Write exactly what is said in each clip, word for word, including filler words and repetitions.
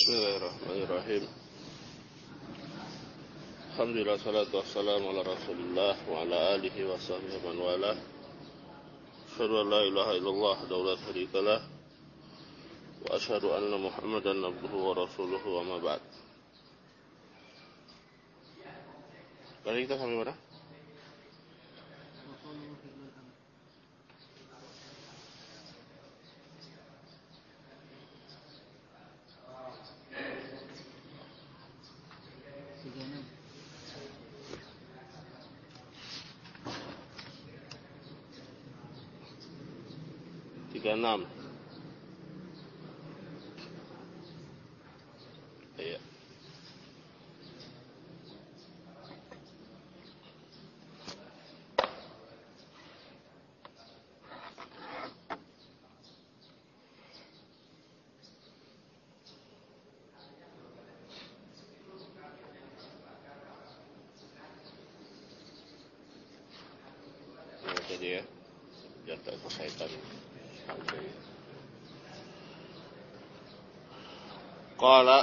Bismillahirrahmanirrahim. Alhamdulillah, salatu wassalamu ala rasulillah wa ala alihi wa sahbihi man wala. Asyhadu an la ilaha illallah wahdahu la syarika lah wa asyhadu anna Muhammadan abduhu wa rasuluhu wa ma ba'd. Kali kita sampai mana? tiga puluh enam. Iya. Nah, jadi ya, jaga kesehatan. Qala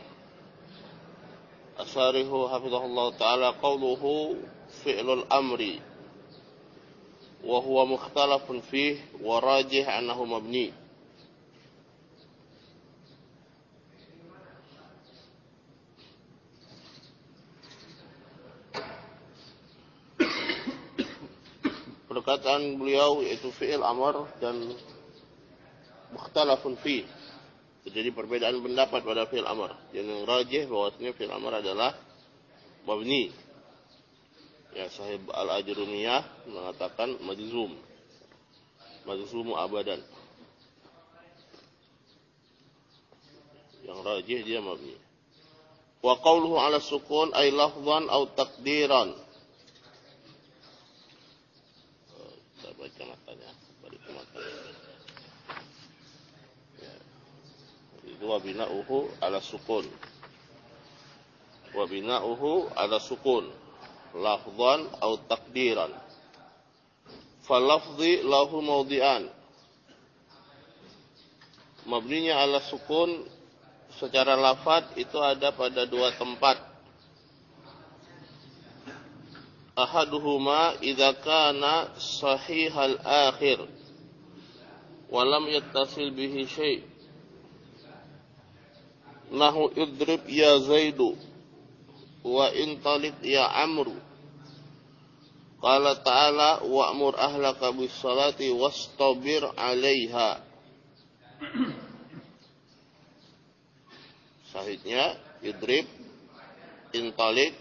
Asarihu hafizahullah ta'ala qawluhu fi'lul amri wa huwa mukhtalafun fih wa rajih annahu mabni. Perkataan beliau yaitu fi'il amr dan mukhtalafun fih. Jadi perbedaan pendapat pada fi'il amr. Yang rajih bahwasanya fi'il amr adalah mabni. Ya, Sahib Al-Ajrumiyah mengatakan majzum. Majzumu abadan. Yang rajih dia mabni. Wa qawluhu 'ala sukun ay lafdhan aw taqdiran. Kita baca matanya, balik ke matanya. Wa bina'uhu ala sukun wa bina'uhu ala sukun lafdhan aw taqdiran falafzi lahu mawdi'an. Mabninya ala sukun secara lafaz itu ada pada dua tempat. Ahaduhuma idza kana sahihal akhir wa lam yattasil bihi syai', nahu idrib ya Zaidu wa intalik ya Amru. Qala ta'ala wa'mur ahlaka bis salati wastabir 'alaiha. Sahihnya idrib, intalik,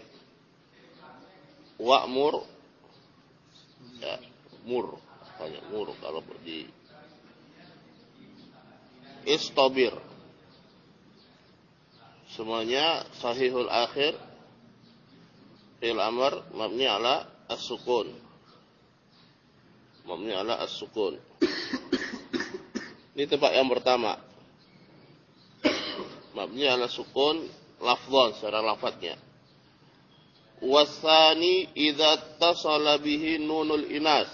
wa'mur, ya mur, hanya mur kalau di istabir. Semuanya sahihul akhir, fi'il amr mabni ala as-sukun. Mabni ala as-sukun. Ini tempat yang pertama. Mabni ala sukun lafdhan secara lafadznya. Wasani idza tasala bihi nunul inas.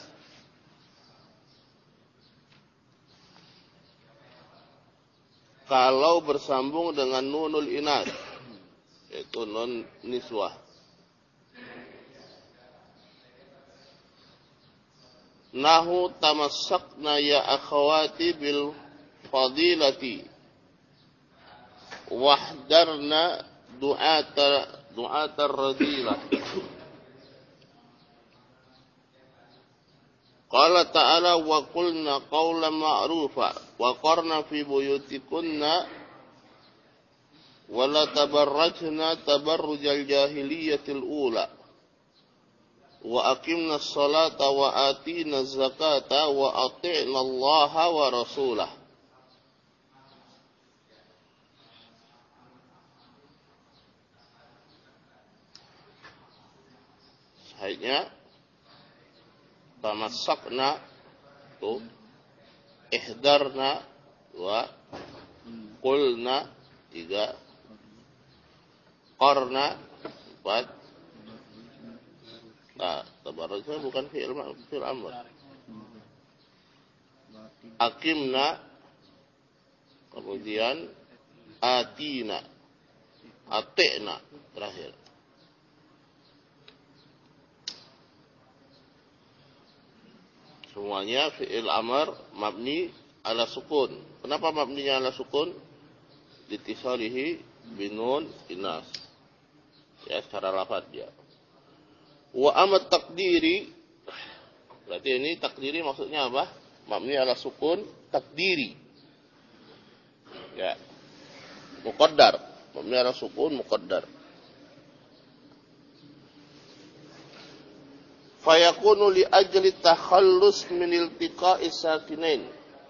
Kalau bersambung dengan nunul inas, yaitu nun niswah. Nahu tamassakna ya akhawati bil fadilati wahdarna du'ata du'atar radilah. Qala ta'ala wa qulna qawlan ma'rufa wa qarna fi buyutikunna wa la tabarrajna tabarrujal jahiliyatil ula wa aqimna as-salata wa atina az-zakata wa ati'na Allaha wa rasulah. Sahihnya tamassakna tu ihdarna wa qulna tiga, qarna empat. Nah, tabarrujnya bukan fi'il fi'il amr. Aqimna kemudian atina, atina terakhir. Semuanya fi'il amr mabni ala sukun. Kenapa mabninya ala sukun? Litisalihi binun inas. Ya, secara lafaz dia. Wa amat takdiri. Berarti ini takdiri maksudnya apa? Mabni ala sukun takdiri. Ya. Muqaddar. Mabni ala sukun muqaddar. Fayakunu li ajli takhallus min iltiqa'i sakinain.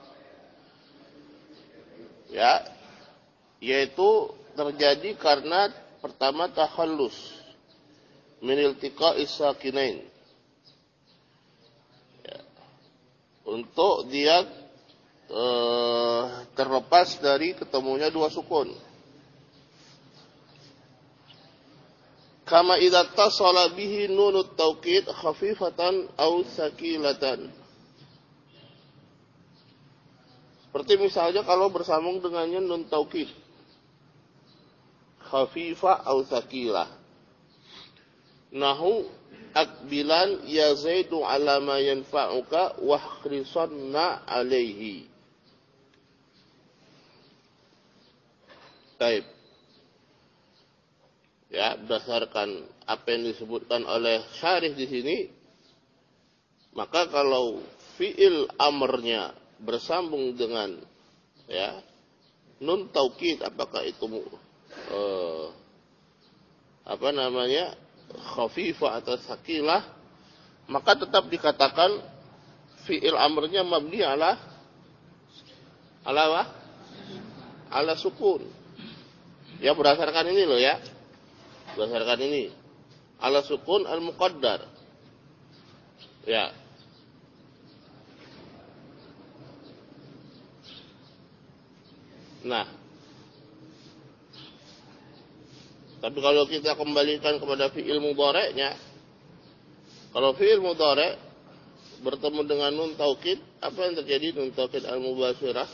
Ya, yaitu terjadi karena pertama takhallus min iltiqa'i sakinain. Ya, untuk dia eh, terlepas dari ketemunya dua sukun. Kama idza tasala bihi nunut taukid khafifatan aw sakilatan. Seperti misalnya kalau bersambung dengannya nun taukid khafifah aw sakilah. Nahu akbilan ya zaidu ala ma yanfa'uka wahrisanna alaihi. Baik. Ya, berdasarkan apa yang disebutkan oleh syarih di sini, maka kalau fiil amrnya bersambung dengan ya nun taukid, apakah itu eh, apa namanya khafifah atau sakilah, maka tetap dikatakan fiil amrnya mabni ala ala ala sukun. Ya, berdasarkan ini loh ya. Berdasarkan ini ala sukun al muqaddar. Ya. Nah, tapi kalau kita kembalikan kepada fi'il mudhari'nya, kalau fi'il mudhari' bertemu dengan nun taukid, apa yang terjadi? Nun taukid al mubashirah,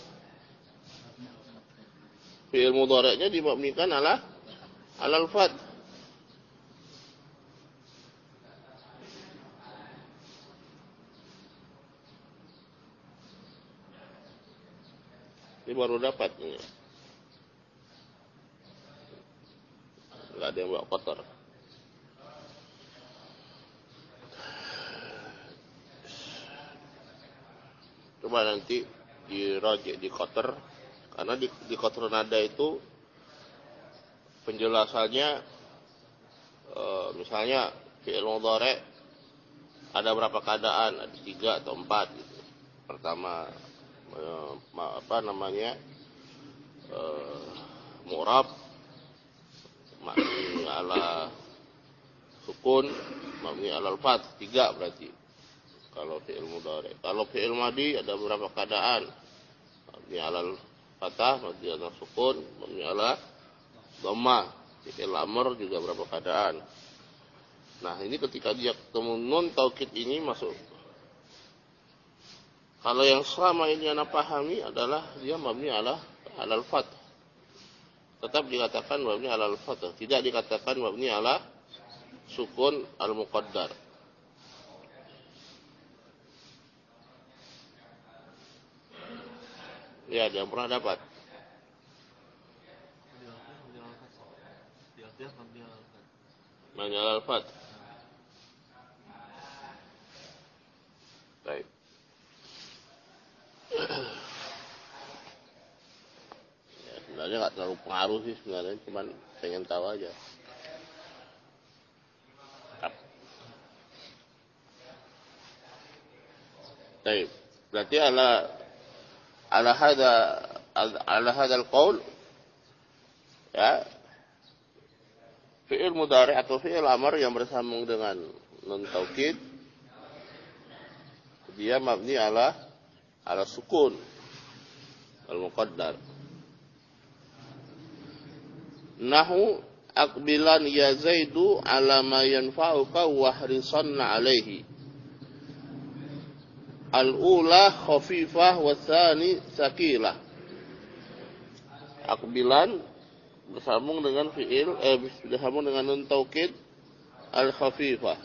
fi'il mudhari'nya dimabnikan ala ala al-fath. Ini baru dapat ini. Enggak ada yang bawa kotor. Coba nanti dirojek di kotor, karena di, di kotor nada itu penjelasannya e, misalnya fi'il mudhari' ada berapa keadaan, ada tiga atau empat gitu. Pertama apa namanya uh, mu'rab mabni ala sukun mabni ala al-fath, tiga berarti kalau fi'il mudhari'. Kalau fi'il madi ada beberapa keadaan, mabni ala al-fathah, mabni ala sukun, mabni ala dhammah. Fi'il amr juga beberapa keadaan. Nah, ini ketika dia ketemu nun taukid ini masuk. Kalau yang selama ini Anda pahami adalah dia mabni ala alal fath. Tetap dikatakan mabni ala al fath, tidak dikatakan mabni ala sukun al muqaddar. Ya, ada yang pernah dapat. Mabni ala al fath. Baik. Ya, sebenarnya nggak terlalu pengaruh sih sebenarnya, cuman pengen tahu aja. Baik, berarti ala ala hada ala hadal qaul ya, fi'il mudhari' atau fi'il amr yang bersambung dengan nun taukid dia mabni ala ala sukun al-muqaddar. Nahu aqbilan ya Zaidu ala ma yanfa'uka wahrisanna alaihi. Al-ula khafifah wa tsani sakilah. Aqbilan bersambung dengan fiil eh bersambung dengan nun taukid al khafifah.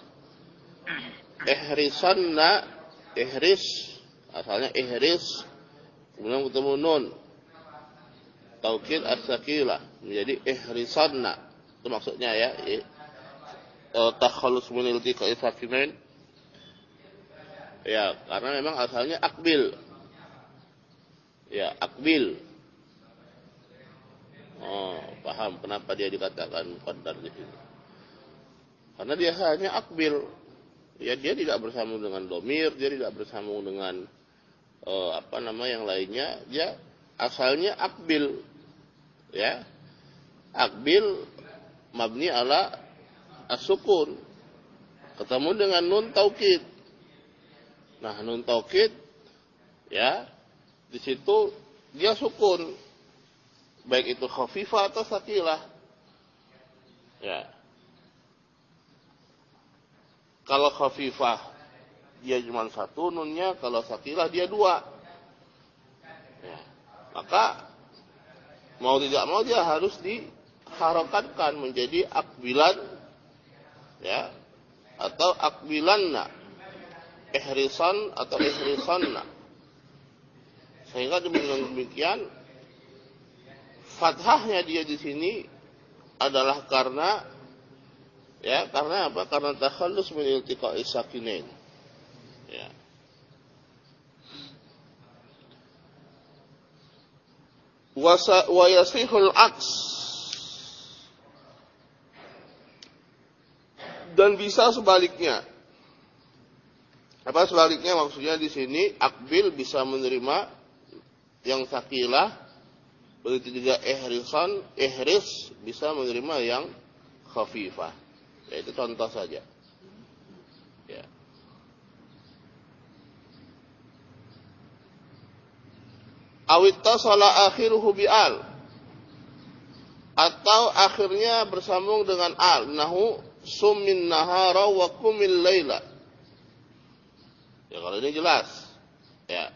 Ihrisanna, ihris asalnya ihris, kemudian ketemu nun taukid as-saqilah menjadi ihrisanna. Itu maksudnya ya, e, takhallus min iltiqa'i sakinain. Ya, karena memang asalnya akbil. Ya, akbil. Oh, paham kenapa dia dikatakan muqaddar di sini. Karena dia hanya akbil. Ya, dia tidak bersambung dengan domir, dia tidak bersambung dengan uh, apa nama yang lainnya. Dia asalnya akbil. Ya. Akbil mabni ala as-sukun. Ketemu dengan nun taukid. Nah, nun taukid ya, di situ dia sukun. Baik itu khafifah atau sakilah. Ya. Kalau khafifah dia cuma satu nunnya, kalau sakilah dia dua. Ya. Maka mau tidak mau dia harus diharokatkan menjadi akbilan, ya, atau akbilanna, ihrisan atau ihrisanna. Sehingga demikian fathahnya dia di sini adalah karena ya karena apa? Karena takhallus min iltiqa'i sakinain. Ya. Wa yasihul aks, dan bisa sebaliknya. Apa sebaliknya? Maksudnya di sini akbil bisa menerima yang sakilah. Begitu juga ihrisan, ihris bisa menerima yang khafifah. Ya, itu contoh saja. Ya. Awittasala akhiruhu bi'al, atau akhirnya bersambung dengan al. Nahu summin nahara wa kumil laila. Ya, kalau ini jelas. Ya.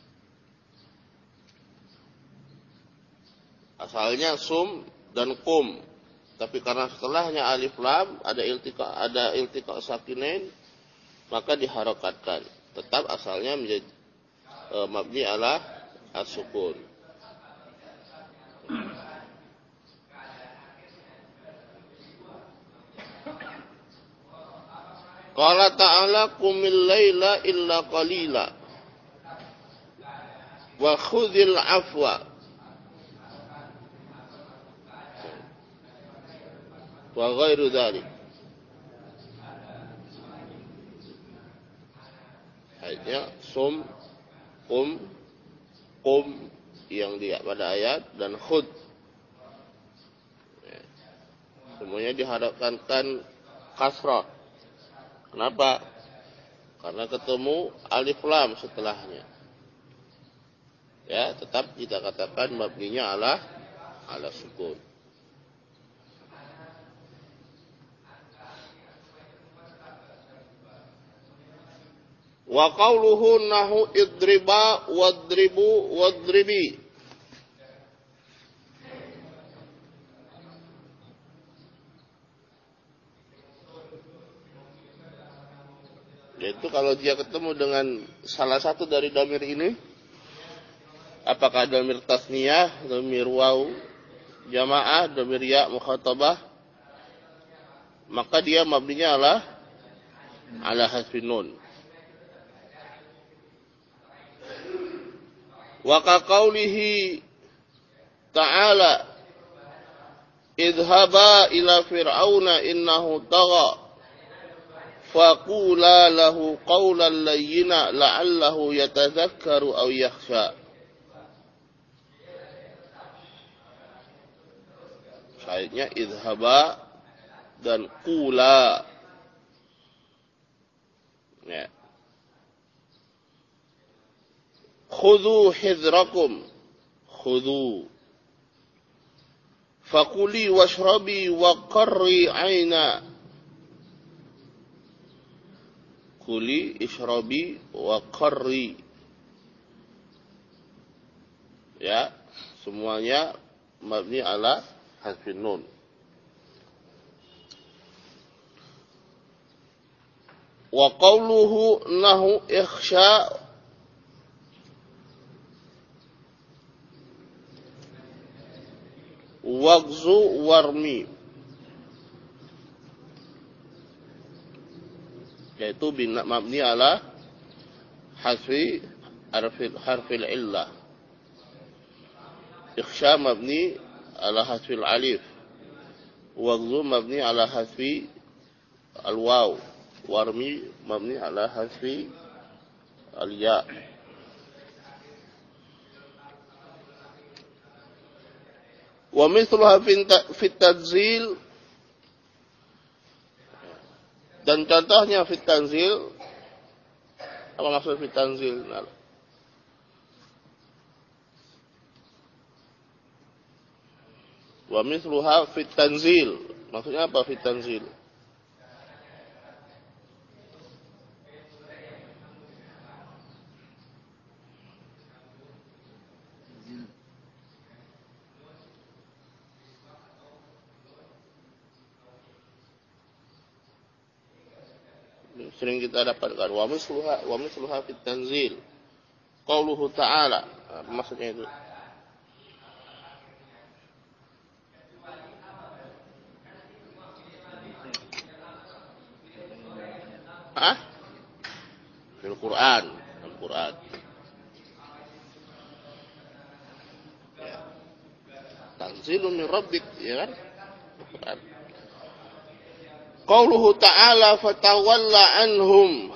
Asalnya sum dan kum, tapi karena setelahnya alif lam ada iltiqa ada iltiqa sakinain, maka diharokatkan. Tetap asalnya menjadi e, mabni ala as-sukun. Qala ta'ala qumil laila illa qalila wa khudhil afwa wa ghairu dzalik. Ayatnya sum, kum, kum yang dia pada ayat dan khud. Ya. Semuanya diharapkan kasrah. Kenapa? Karena ketemu alif lam setelahnya. Ya, tetap kita katakan mabninya ala ala sukun. Wa qawluhu nahu idriba wadribu wadribi. Yaitu kalau dia ketemu dengan salah satu dari dhamir ini, apakah dhamir tasniyah, dhamir waw jamaah, dhamir ya mukhatabah, maka dia mabninya ala ala hasfin nun. Wa ka qaulihi ta'ala idhaba ila fir'auna innahu tagha faqula lahu qawlan layyina la'allahu yatadhakkaru aw yakhsha. Ayatnya idhaba dan qula. Ya. Khudhu hidrakum, khudhu. Fakuli washrabi wa qarri aina. Kuli, ishrabi wa qarri. Ya, semuanya mabni ala hadfin nun. Wa qawluhu nahu ikhsha wagzu warmi, yaitu bina mabni ala hasfi harfil harfil illah. Ikhsha mabni ala hasfil alif, wagzu mabni ala hasfi al waw, warmi mabni ala hasfi al ya. Wa mithluha fi tanzil, dan contohnya fi tanzil. Apa maksud fi tanzil? Nah, wa mithluha fi tanzil, maksudnya apa fi tanzil? Sering kita dapatkan wa misluha wa misluha fit tanzil qauluhu ta'ala. Apa maksudnya itu? Hah? Fil Quran, Al-Quran. Ya. Tanzilun min rabbik, ya kan? Al-Quran. Qauluhu ta'ala fatawalla anhum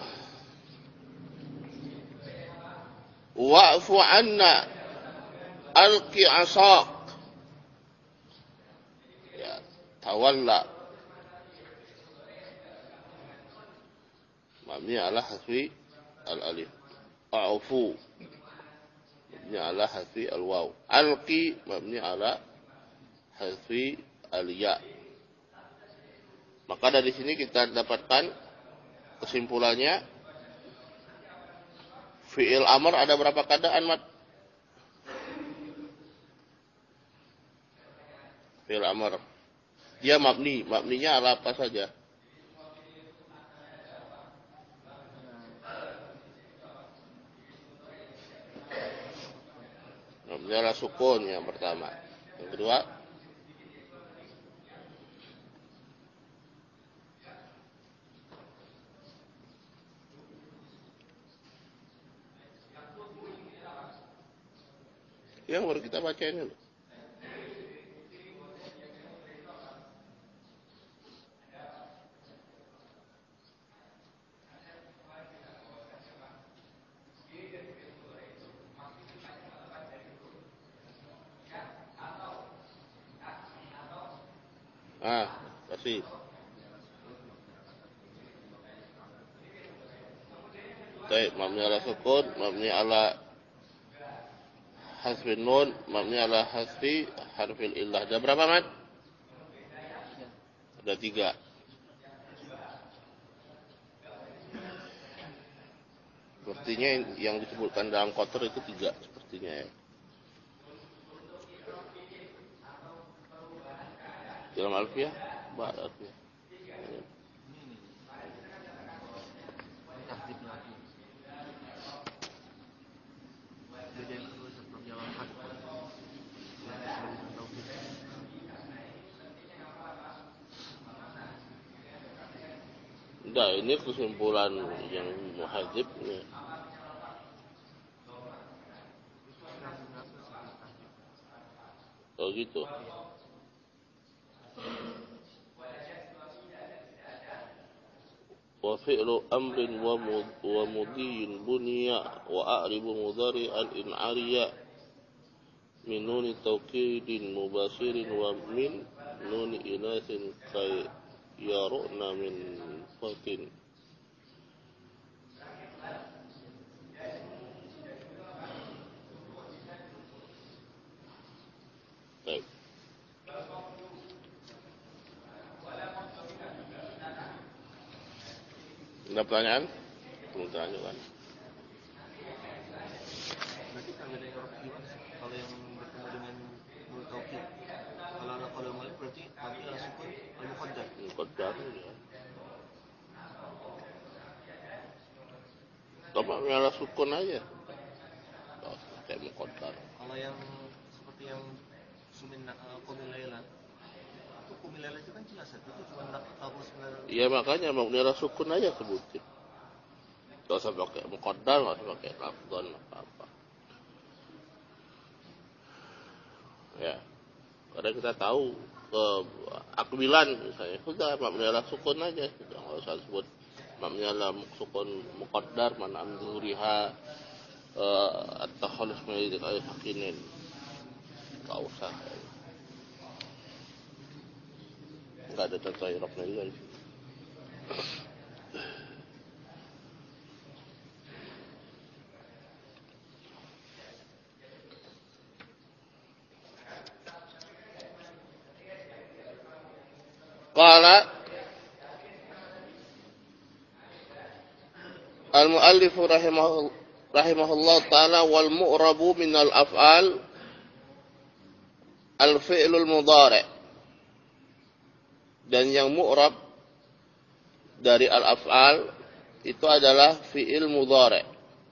wa'fu anna alqi asak. Ya, tawalla mabni ala hasfi al alif, a'fu mabni ala hasfi al waw, alqi mabni ala hasfi al ya. Maka dari sini kita dapatkan kesimpulannya, fi'il amr ada berapa keadaan, Mat? Fi'il amr dia mabni, mabninya ala apa saja? Mabni ala sukun yang pertama. Yang kedua, yang baru kita baca ini loh. Ah, kasih. Baik, mabni ala sukun, mabni ala hasfin nun, mabni ala hasfi harfil illah. Ada berapa, Mat? Ada tiga. Sepertinya yang disebutkan dalam kotor itu tiga, sepertinya ya. Dalam alfiah, bah alfiah. Enggak, ini kesimpulan yang muhadzib ini. Oh gitu. Wa fi'lu amrin wa mudhiyin bunya wa a'ribu mudhari'an in 'ariya min nuni tawkidin mubashirin wa min nuni inasin kay yaruna min fatin. Baik. Ada pertanyaan? Belum tanya kan? Berarti kalau yang bertemu dengan mulut tauhid, kalau kalau Atau mabni sukun aja. Oh, kayak muqaddar. Kalau yang seperti yang sumin qumil laila, itu qumil laila itu kan jelas itu cuma tahu sebenarnya. Iya makanya mabni sukun aja sebutin. Gak usah pakai muqaddar, gak usah pakai lafdhan apa-apa. Ya, karena kita tahu ke akbilan misalnya, sudah mabni sukun aja, sudah nggak usah sebut mabni sukun muqaddar mana amduriha at-takhallus min al-hakinin, nggak usah. Nggak ada contoh irobnya juga di sini. Qala al-muallif rahimahullah rahimahullah ta'ala wal mu'rabu minal af'al al-fi'lul mudhari'. Dan yang mu'rab dari al-af'al itu adalah fi'il mudhari'.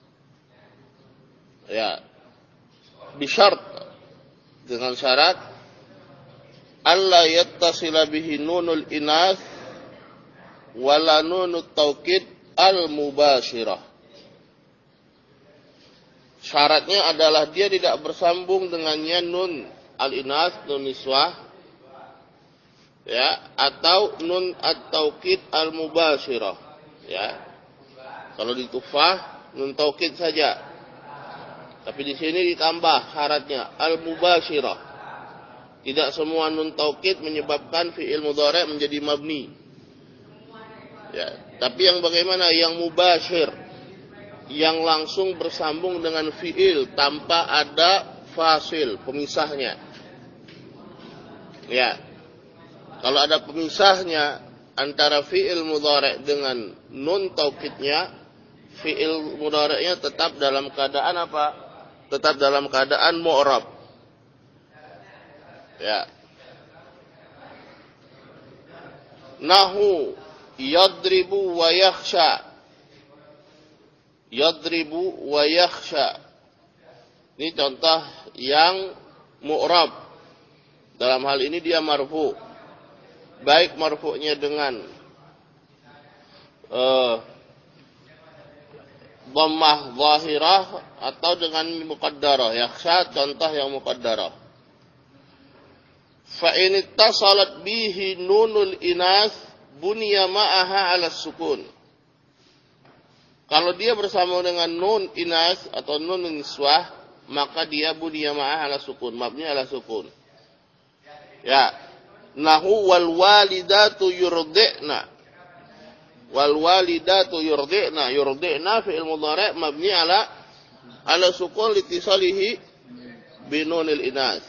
Ya. Bisyart, dengan syarat alla yattasila bihi nunul inas wala nunut taukid al-mubashirah. Syaratnya adalah dia tidak bersambung dengannya nun al-inas, nun niswah, ya, atau nun at-taukid al-mubashirah, ya. Kalau di tufah nun taukid saja. Tapi di sini ditambah syaratnya al-mubashirah. Tidak semua nun taukid menyebabkan fi'il mudhari' menjadi mabni. Ya, tapi yang bagaimana yang mubashir, yang langsung bersambung dengan fi'il tanpa ada fasil, pemisahnya. Ya. Kalau ada pemisahnya antara fi'il mudhari' dengan nun taukidnya, fi'il mudhari'nya tetap dalam keadaan apa? Tetap dalam keadaan mu'rab. Ya. Nahu yadribu wa yakhsha. Yadribu wa yakhsha. Ini contoh yang mu'rab. Dalam hal ini dia marfu. Baik marfu'nya dengan uh, dhammah zahirah atau dengan muqaddarah. Yakhsha contoh yang muqaddarah. Fa in ittasalat bihi nunul inas bunya ma'aha 'ala sukun. Kalau dia bersama dengan nun inas atau nun niswah, maka dia bunya ma'aha 'ala sukun, mabni 'ala sukun. Ya. Nahu wal walidatu yurdi'na. Wal walidatu yurdi'na, yurdi'na fi'il mudhari' mabni 'ala 'ala sukun litisalihi bi nunil inas.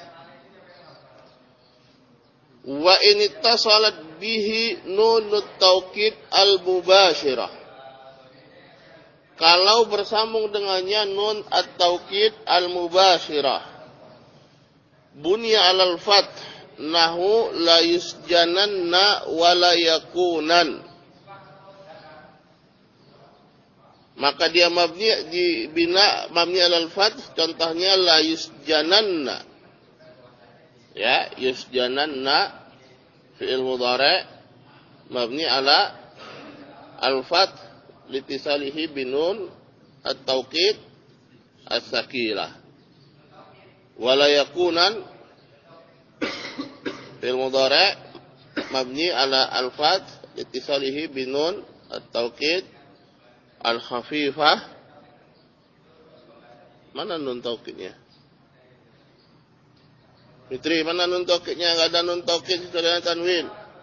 Wa in ittasalat bihi nunut taukid al-mubashirah. Kalau bersambung dengannya nun at-taukid al-mubashirah. Bunya 'alal fath nahu la yusjananna wa la yakunan. Maka dia mabni dibina mabni 'alal fath, contohnya la yusjananna. Ya, yusjananna fi'il mudhari' mabni ala al-fath litisalihi binun at-taukid as-sakilah. Wala yakunan fi'il mudhari' mabni ala al-fath litisalihi binun at-taukid al-khafifah. Mana nun taukidnya? Fitri, mana nun taukidnya? Enggak ada nun taukid setelah tanwin.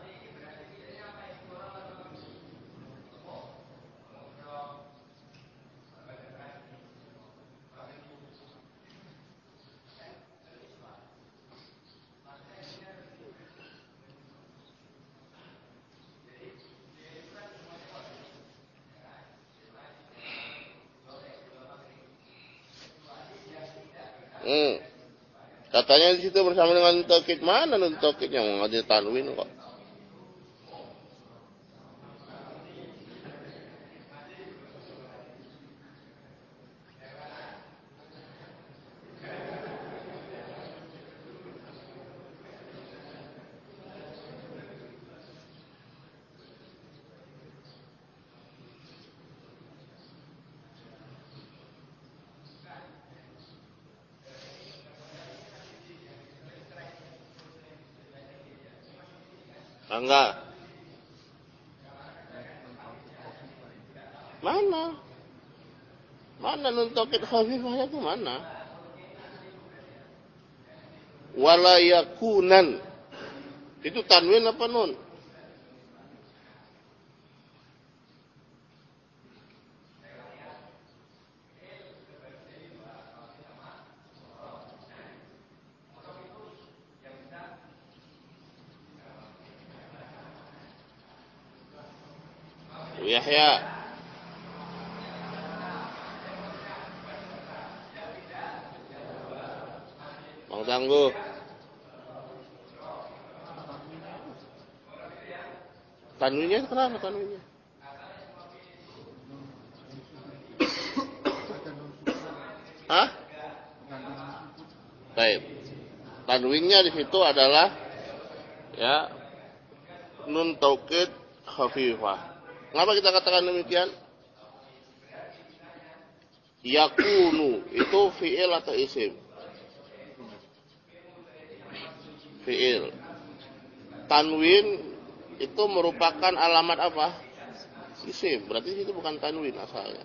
Hmm. Katanya di situ bersama dengan taukid, mana nun taukidnya? Enggak ada tanwin kok. Enggak. Mana? Mana nun taukid khafifahnya itu mana? Wala yakunan. Itu tanwin apa nun? Yahya. Bang Tangguh. Tanwinnya kenapa tanwinnya? Hah? Baik. Tanwinnya di situ adalah ya nun taukid khafifah. Kenapa kita katakan demikian? Yakunu itu fi'il atau isim? Fi'il. Tanwin itu merupakan alamat apa? Isim. Berarti itu bukan tanwin asalnya.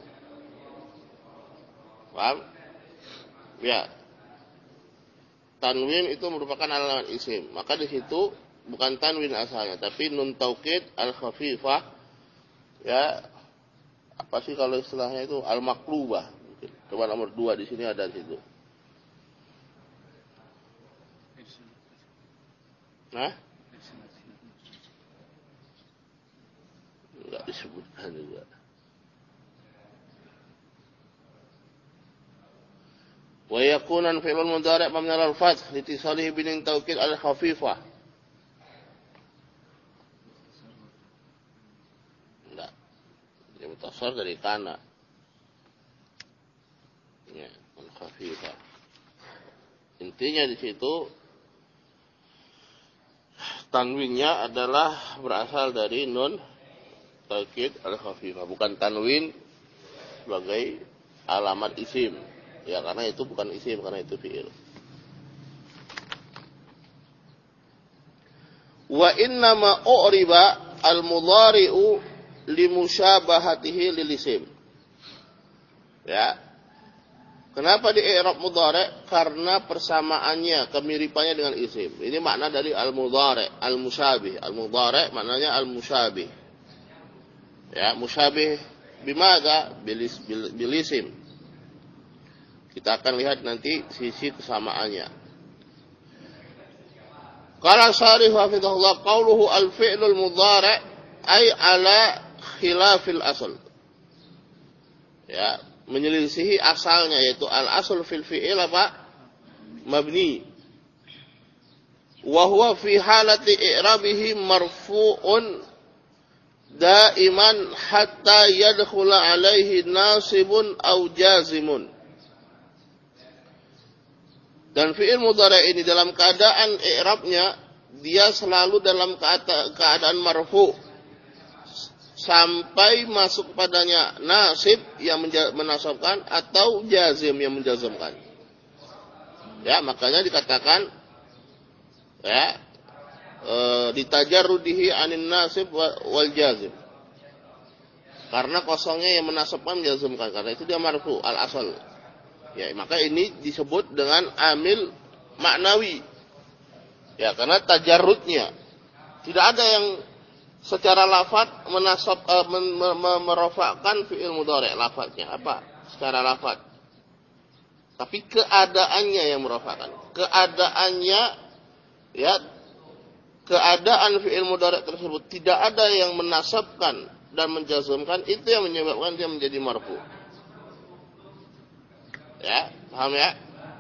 Paham? Ya. Tanwin itu merupakan alamat isim. Maka di situ bukan tanwin asalnya, tapi nun taukid al-khafifah. Ya, apa sih kalau istilahnya itu al-maklubah. Coba nomor dua di sini ada di situ. Nah, enggak disebutkan juga. Wa yakunan fi'lul mudhari' mabni 'alal fath litisalihi bin taukid al-khafifah. Mutasar dari kana. Ya, al-khafifah. Intinya di situ tanwinnya adalah berasal dari nun taukid al-khafifah, bukan tanwin sebagai alamat isim. Ya, karena itu bukan isim, karena itu fi'il. Wa innama u'riba al-mudhari'u limusyabahatihi lil isim. Ya. Kenapa di i'rab mudhari'? Karena persamaannya, kemiripannya dengan isim. Ini makna dari al-mudhari', al-musyabih. Al-mudhari' maknanya al-musyabih. Ya, musyabih bimaga bil, bil, bil isim. Kita akan lihat nanti sisi kesamaannya. Qala syarih hafizahullah qauluhu al-fi'lul mudhari' ay ala khilafil asal. Ya, menyelisihi asalnya yaitu al-asl fil fi'il apa? Mabni. Wa huwa fi halati i'rabihi marfu'un daiman hatta yadkhula alaihi nasibun aw jazimun. Dan fi'il mudhari' ini dalam keadaan i'rabnya dia selalu dalam keadaan marfu' sampai masuk padanya nasib yang menasabkan atau jazim yang menjazmkan. Ya, makanya dikatakan ya e, ditajarrudihi anin nasib wal jazim. Karena kosongnya yang menasabkan menjazmkan, karena itu dia marfu al asal. Ya, maka ini disebut dengan amil maknawi. Ya, karena tajarrudnya tidak ada yang secara lafaz menasab uh, men, me, me, merofakkan fi'il mudhari' lafaznya apa? Secara lafaz. Tapi keadaannya yang merofakkan. Keadaannya ya keadaan fi'il mudhari' tersebut tidak ada yang menasabkan dan menjazmkan, itu yang menyebabkan dia menjadi marfu. Ya, paham ya?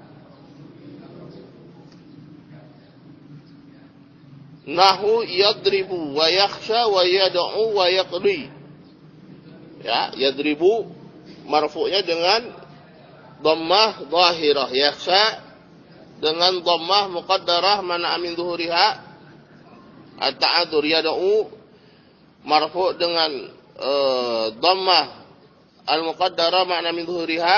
Nahu yadribu wa yakhsha wa yad'u wa yaqdi. Ya, yadribu marfu'nya dengan dhammah dhahirah, yakhsha dengan dhammah muqaddarah mana min zuhuriha at-ta'adur, yad'u marfu' dengan uh, dhammah al-muqaddarah mana min zuhuriha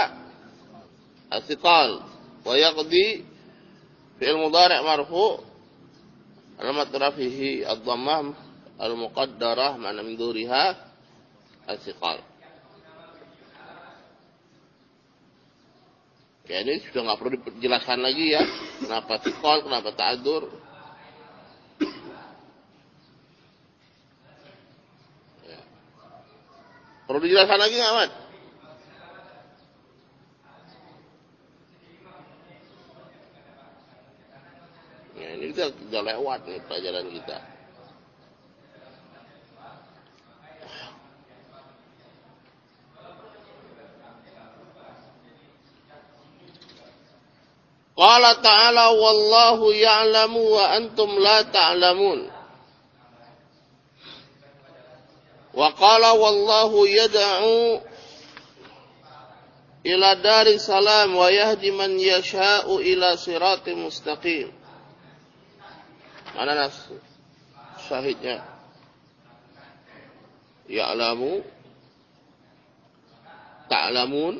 as-siqal, wa yaqdi fi'il mudhari' marfu' alamat rafihi ad-dhammah al-muqaddarah ma'na min dhuriha as-siqal. Ya, ini sudah nggak perlu dijelaskan lagi ya, kenapa siqal, kenapa ta'adur. Ya. Perlu dijelaskan lagi nggak, Mat? Ya, ini kita sudah lewat nih pelajaran kita. Qala ta'ala wallahu ya'lamu wa antum la ta'lamun. Wa qala wallahu yad'u ila dari salam wa yahdi man yasha'u ila siratim mustaqim. Mana nas syahidnya? Ya'lamu, ta'lamun,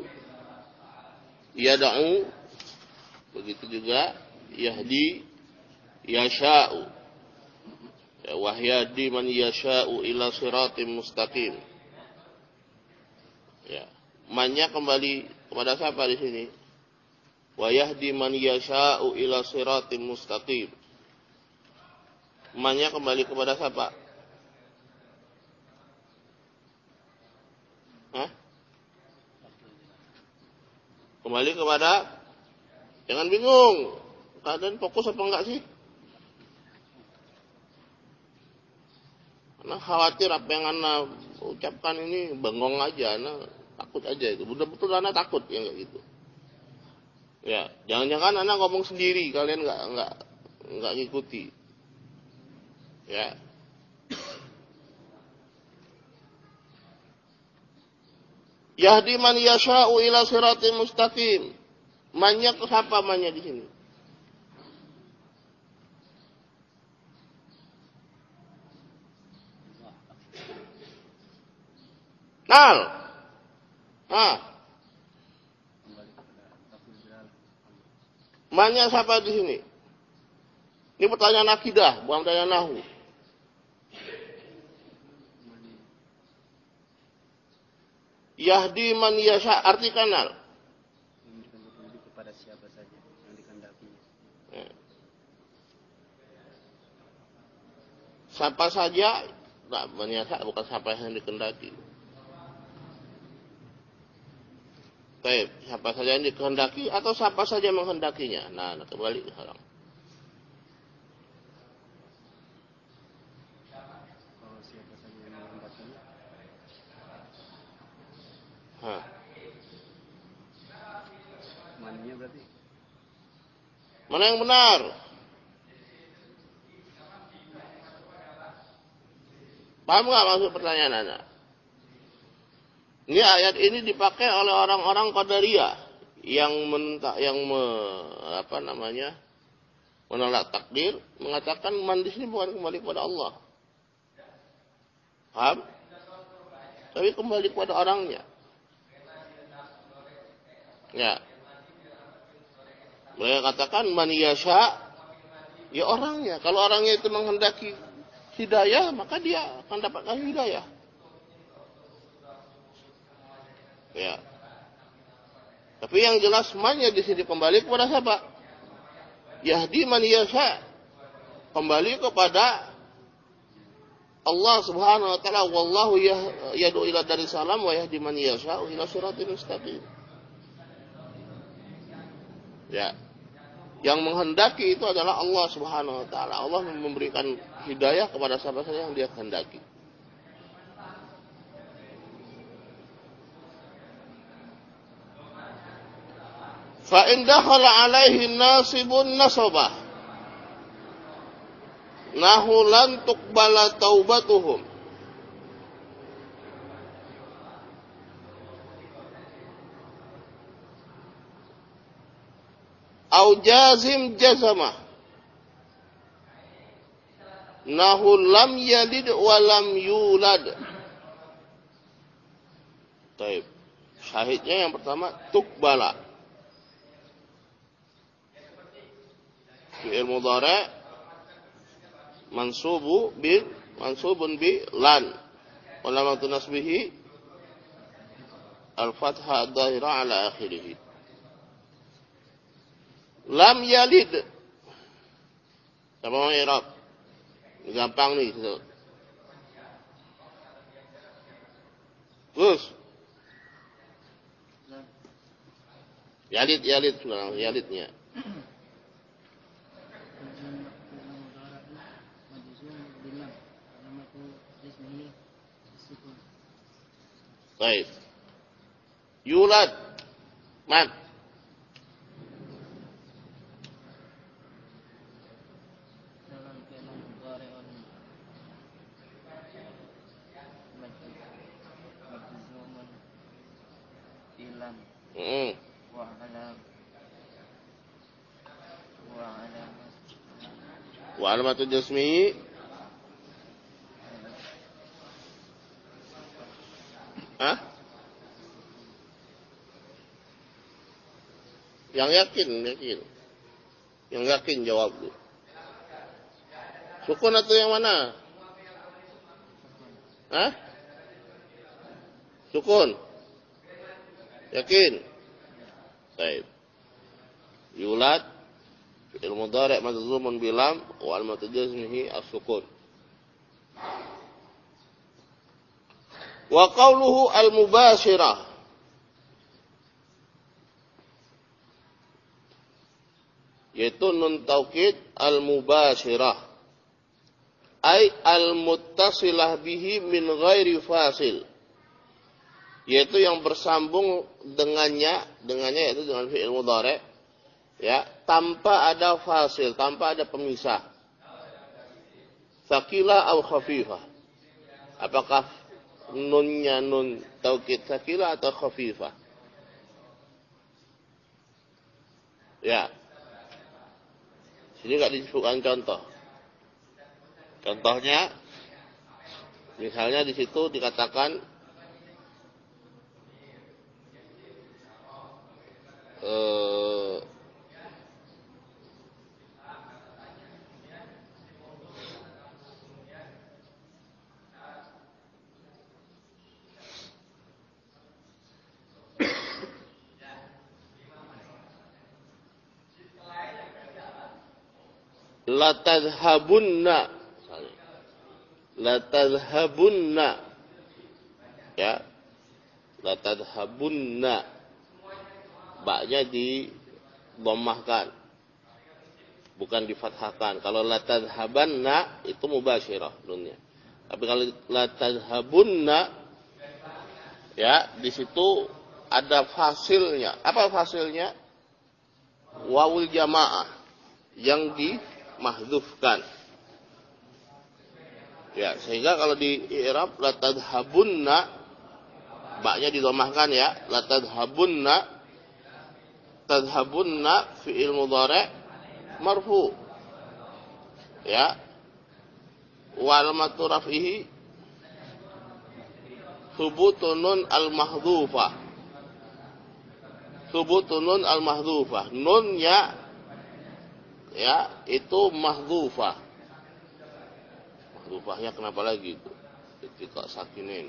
yad'u, begitu juga yahdi, yasha'u, ya, wahyadi man yasha'u ila siratim mustaqim. Ya, mannya kembali kepada siapa di sini? Wa yahdi man yasha'u ila siratim mustaqim. Mannya kembali kepada siapa? Hah? Kembali kepada, jangan bingung. Kalian fokus apa enggak sih? Karena khawatir apa yang Anda ucapkan ini bengong aja, Anda takut aja itu. Betul-betul Anda takut yang kayak gitu. Ya, jangan-jangan Anda ngomong sendiri, kalian enggak enggak enggak ngikuti. Ya. Yahdi man yasha'u ila siratim mustaqim. Mannya ke siapa mannya di sini? Nal. Ah. Mannya siapa di sini? Ini pertanyaan akidah, bukan pertanyaan nahu. Yahdi man yasha, arti kanal. Kepada siapa saja yang dikehendakinya. Ya. Siapa saja, tak menyasa, bukan siapa yang dikehendaki. Baik, siapa saja yang dikehendaki atau siapa saja yang menghendakinya. Nah, nah kembali sekarang. Kalau siapa saja yang menghendakinya. Hah. Mannya berarti? Mana yang benar? Paham nggak maksud pertanyaan Anda? Ini ayat ini dipakai oleh orang-orang Qadariyah yang menentang, yang me, apa namanya, menolak takdir, mengatakan man di sini bukan kembali kepada Allah. Paham? Tapi kembali kepada orangnya. Ya. Mereka katakan man yasha, ya orangnya. Kalau orangnya itu menghendaki hidayah, maka dia akan dapatkan hidayah. Ya. Tapi yang jelas mannya di sini kembali kepada siapa? Yahdi man yasha. Kembali kepada Allah Subhanahu wa taala, wallahu yad'u ila daris salam wa yahdi man yasha ila siratal mustaqim. Ya. Yang menghendaki itu adalah Allah Subhanahu wa taala. Allah memberikan hidayah kepada siapa saja yang Dia kehendaki. Fa in dakhala alaihi nasibun nasabah. Nahu lan tuqbala taubatuhum. Au jazim jazamah. Nahu lam yalid wa lam yulad. Taib. Syahidnya yang pertama tuqbala. Fi'il mudhari' mansubu bil mansubun bi lan. Walamatu nasbihi al-fathah ad-dhahira ala akhirih. Lam yalid. Apa mau i'rab? Gampang nih. Terus. Yalid, yalid, yalidnya. Baik. Yulad. Mat. Hmm. Wa alamatu jasmihi Hah? Yang yakin, yakin. Yang yakin jawab. Sukun atau yang mana? Hah? Sukun. Yakin? Baik. Yulad fi'il mudhari' majzumun bi lam wa alamatu jazmihi as-sukun. Wa qawluhu al-mubashirah. Yaitu nun taukid al-mubashirah. Ay al-muttasilah bihi min ghairi fasil. Yaitu yang bersambung dengannya, dengannya yaitu dengan fi'il mudhari', ya, tanpa ada fasil, tanpa ada pemisah. Sakilah atau khafifah. Apakah nunnya nun taukid sakilah atau khafifah? Ya. Sini enggak disebutkan contoh. Contohnya, misalnya di situ dikatakan Uh, la tadhhabunna, la tadhhabunna, ya, la tadhhabunna. Ba'nya didomahkan, bukan difathahkan. Kalau la tadhhabanna itu mubasyirah nunnya. Tapi kalau la tadhhabunna, ya, di situ ada fasilnya. Apa fasilnya? Wawul jamaah yang dimahdzufkan. Ya, sehingga kalau di i'rab la tadhhabunna, ba'nya didomahkan, ya, la tadhhabunna. Tadhhabunna fi'il mudhari' marfu, ya, wa alamatu raf'ihi thubutun al-mahdhufah, thubutun al-mahdhufah, nunnya, ya, itu mahdhufah. Mahdhufahnya kenapa lagi itu? Ketika sakinin,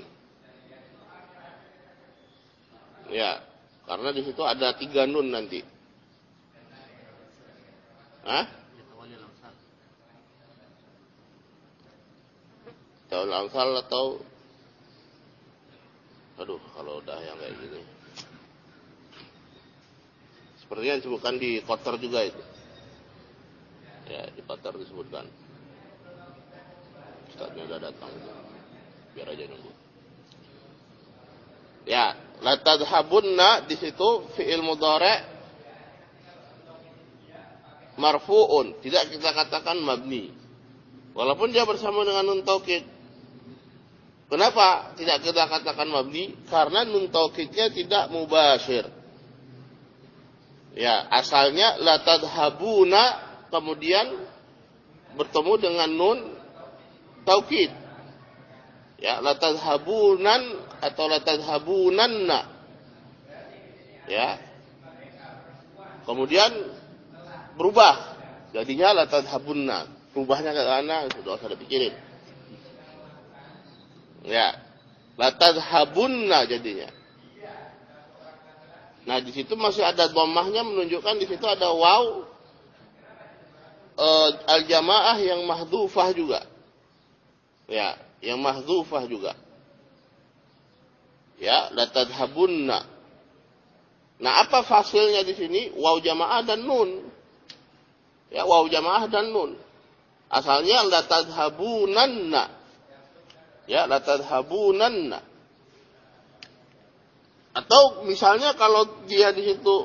ya, karena di situ ada tiga nun nanti. Hah? Tawal amsal atau, aduh, kalau udah yang kayak gini. Sepertinya disebutkan di Qatar juga itu. Ya, di Qatar disebutkan. Ustaznya udah datang. Biar aja nunggu. Ya, la tadhhabunna di situ fi'il mudhari' marfu'un, tidak kita katakan mabni. Walaupun dia bersama dengan nun taukid. Kenapa tidak kita katakan mabni? Karena nun taukidnya tidak mubasyir. Ya, asalnya la tadhhabuna kemudian bertemu dengan nun taukid. Ya, la tadhhabunan atau la tadhhabunanna. Ya. Kemudian berubah jadinya la tadhhabunna. rubahnya ke kanan, sudah usah dipikirin. Ya, latadhabunna jadinya. Nah, di situ masih ada dhammahnya menunjukkan di situ ada waw e, al-jamaah yang mahdhufah juga. Ya, yang mahdhufah juga. Ya, latadhabunna. Nah, apa fasilnya di sini? Waw jamaah dan nun. Ya, waw jamaah dan nun. Asalnya latadhabunanna. Ya, latadhabunanna. Atau misalnya kalau dia di situ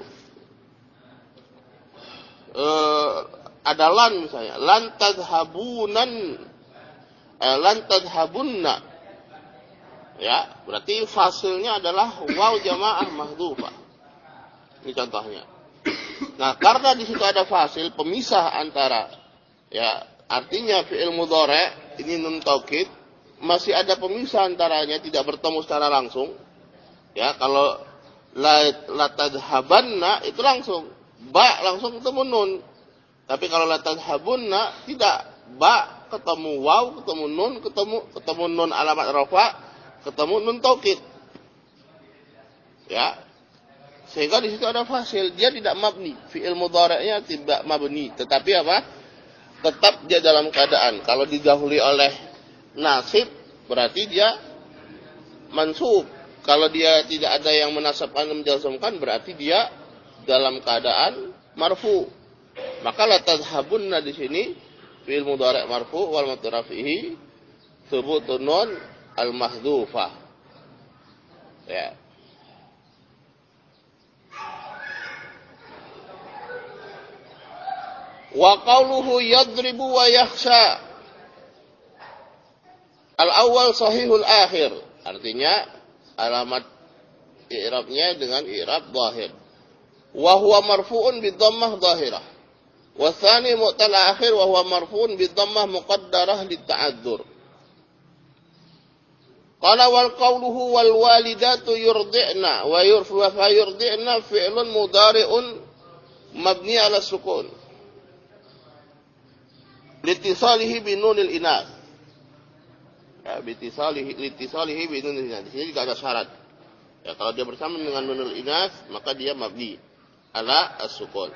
eh, ada lan misalnya, lan tadhabunan, eh, lan tadhabunna. Ya, berarti fasilnya adalah waw jamaah mahdhufah. Ini contohnya. Nah, karena di situ ada fasil pemisah antara, ya, artinya fi'il mudhari' ini nun taukid, masih ada pemisah antaranya, tidak bertemu secara langsung. Ya, kalau latadhabanna itu langsung ba langsung ketemu nun. Tapi kalau latadhabunna tidak, ba ketemu waw, ketemu nun, ketemu ketemu nun alamat rafa, ketemu nun taukid. Ya. Sehingga di situ ada fasil, dia tidak mabni, fi'il mudhari'nya tidak mabni, tetapi apa? Tetap dia dalam keadaan. Kalau didahului oleh nasib berarti dia mansub. Kalau dia tidak ada yang menasabkan dan menjazmkan berarti dia dalam keadaan marfu. Maka la tadhhabunna di sini fi'il mudhari' marfu wal maf'ul fihi thubutun nun al mahdhufah. Ya. Wa qawluhu yadribu wa yakhsha. Al-awwal sahihul akhir. Artinya alamat i'rabnya dengan i'rab zahir. Wa huwa marfu'un bi dhammah zahirah. Wa tsani mu'tal akhir wa huwa marfu'un bi dhammah muqaddarah lit ta'adzur. Qala wal qawluhu wal walidatu yurdi'na wa yurfu fa yurdi'na fi'lun mudhari'un mabni 'ala sukun. Litisalihi bi nunil inath. Ya, bitisalihi litisalihi bi nunil inath. Di sini juga ada syarat. Ya, kalau dia bersama dengan nunul inath maka dia mabni ala as-sukun.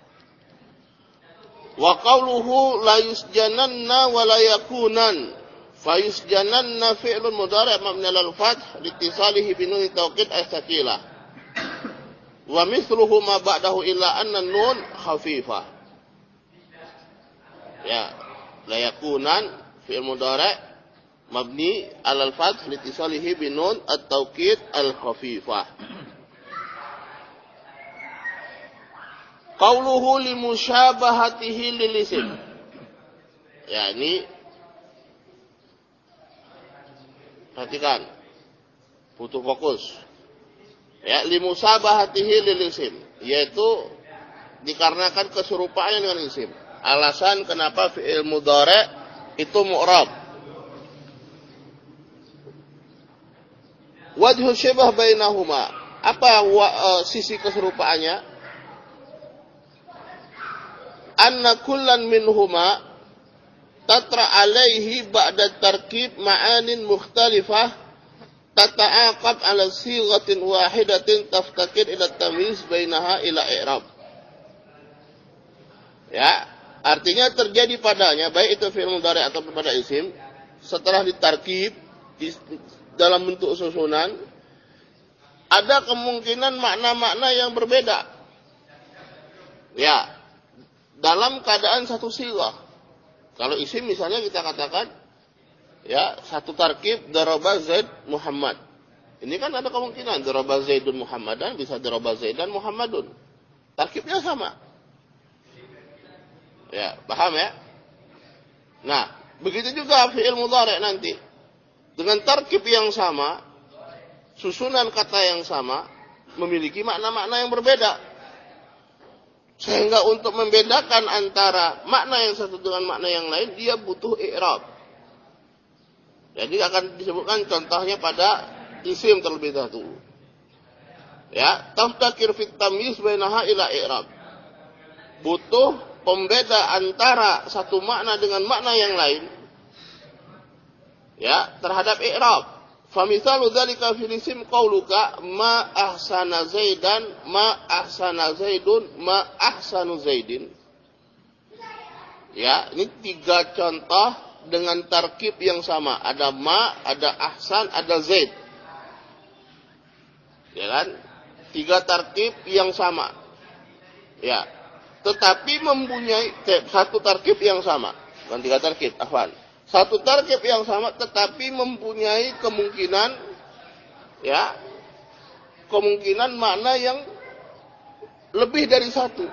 Wa qawluhu la yusjananna wa la yakunan. Fa yusjananna fi'lun mudhari' mabni ala al-fath litisalihi bi nunil tawkid as-sakilah. Wa mithluhu ma ba'dahu illa anna nun khafifah. Ya, la yakunan fi'il mudhari' mabni 'ala al-fath litisalihi bi nun at-taukid al-khafifah. Qauluhu li musyabahatihi lil isim. Ya, ini perhatikan. Butuh fokus. Ya, li musyabahatihi lil isim, yaitu dikarenakan keserupaannya dengan isim. Alasan kenapa fi'il mudhari' itu mu'rab. Wajhu syibah bainahuma. Apa wa, uh, sisi keserupaannya? Anna kullan minhuma tatra alaihi ba'da tarkib ma'anin mukhtalifah tata'aqab ala sighatin wahidatin taftakir ila tamyiz bainaha ila i'rab. Ya, artinya terjadi padanya, baik itu fi'il mudhari' atau pada isim, setelah ditarkib di, dalam bentuk susunan, ada kemungkinan makna-makna yang berbeda. Ya, dalam keadaan satu sighah. Kalau isim misalnya kita katakan, ya, satu tarkib daraba Zaid Muhammad. Ini kan ada kemungkinan daraba Zaidun Muhammadan bisa daraba Zaidan Muhammadun. Tarkibnya sama. Ya, paham ya? Nah, begitu juga fi'il mudhari' nanti. Dengan tarkib yang sama, susunan kata yang sama, memiliki makna-makna yang berbeda. Sehingga untuk membedakan antara makna yang satu dengan makna yang lain, dia butuh i'rab. Jadi akan disebutkan contohnya pada isim terlebih dahulu. Ya, taftakir fit tamyiz bainaha ila i'rab. Butuh pembeda antara satu makna dengan makna yang lain, ya, terhadap i'rab. Famisalu dzalika fil isim qauluka ma ahsana Zaidan, ma ahsana Zaidun, ma ahsanu Zaidin. Ya, ini tiga contoh dengan tarkib yang sama. Ada ma, ada ahsan, ada Zaid. Ya kan? Tiga tarkib yang sama. Ya. Tetapi mempunyai satu tarkib yang sama. Bukan tiga tarkib, afwan. Satu tarkib yang sama tetapi mempunyai kemungkinan, ya, kemungkinan makna yang lebih dari satu.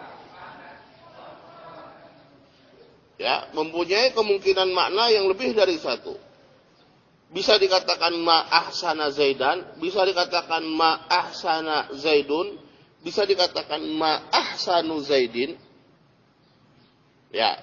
Ya, mempunyai kemungkinan makna yang lebih dari satu. Bisa dikatakan ma ahsana Zaidan, bisa dikatakan ma ahsana Zaidun, bisa dikatakan ma ahsanu Zaidin. Ya.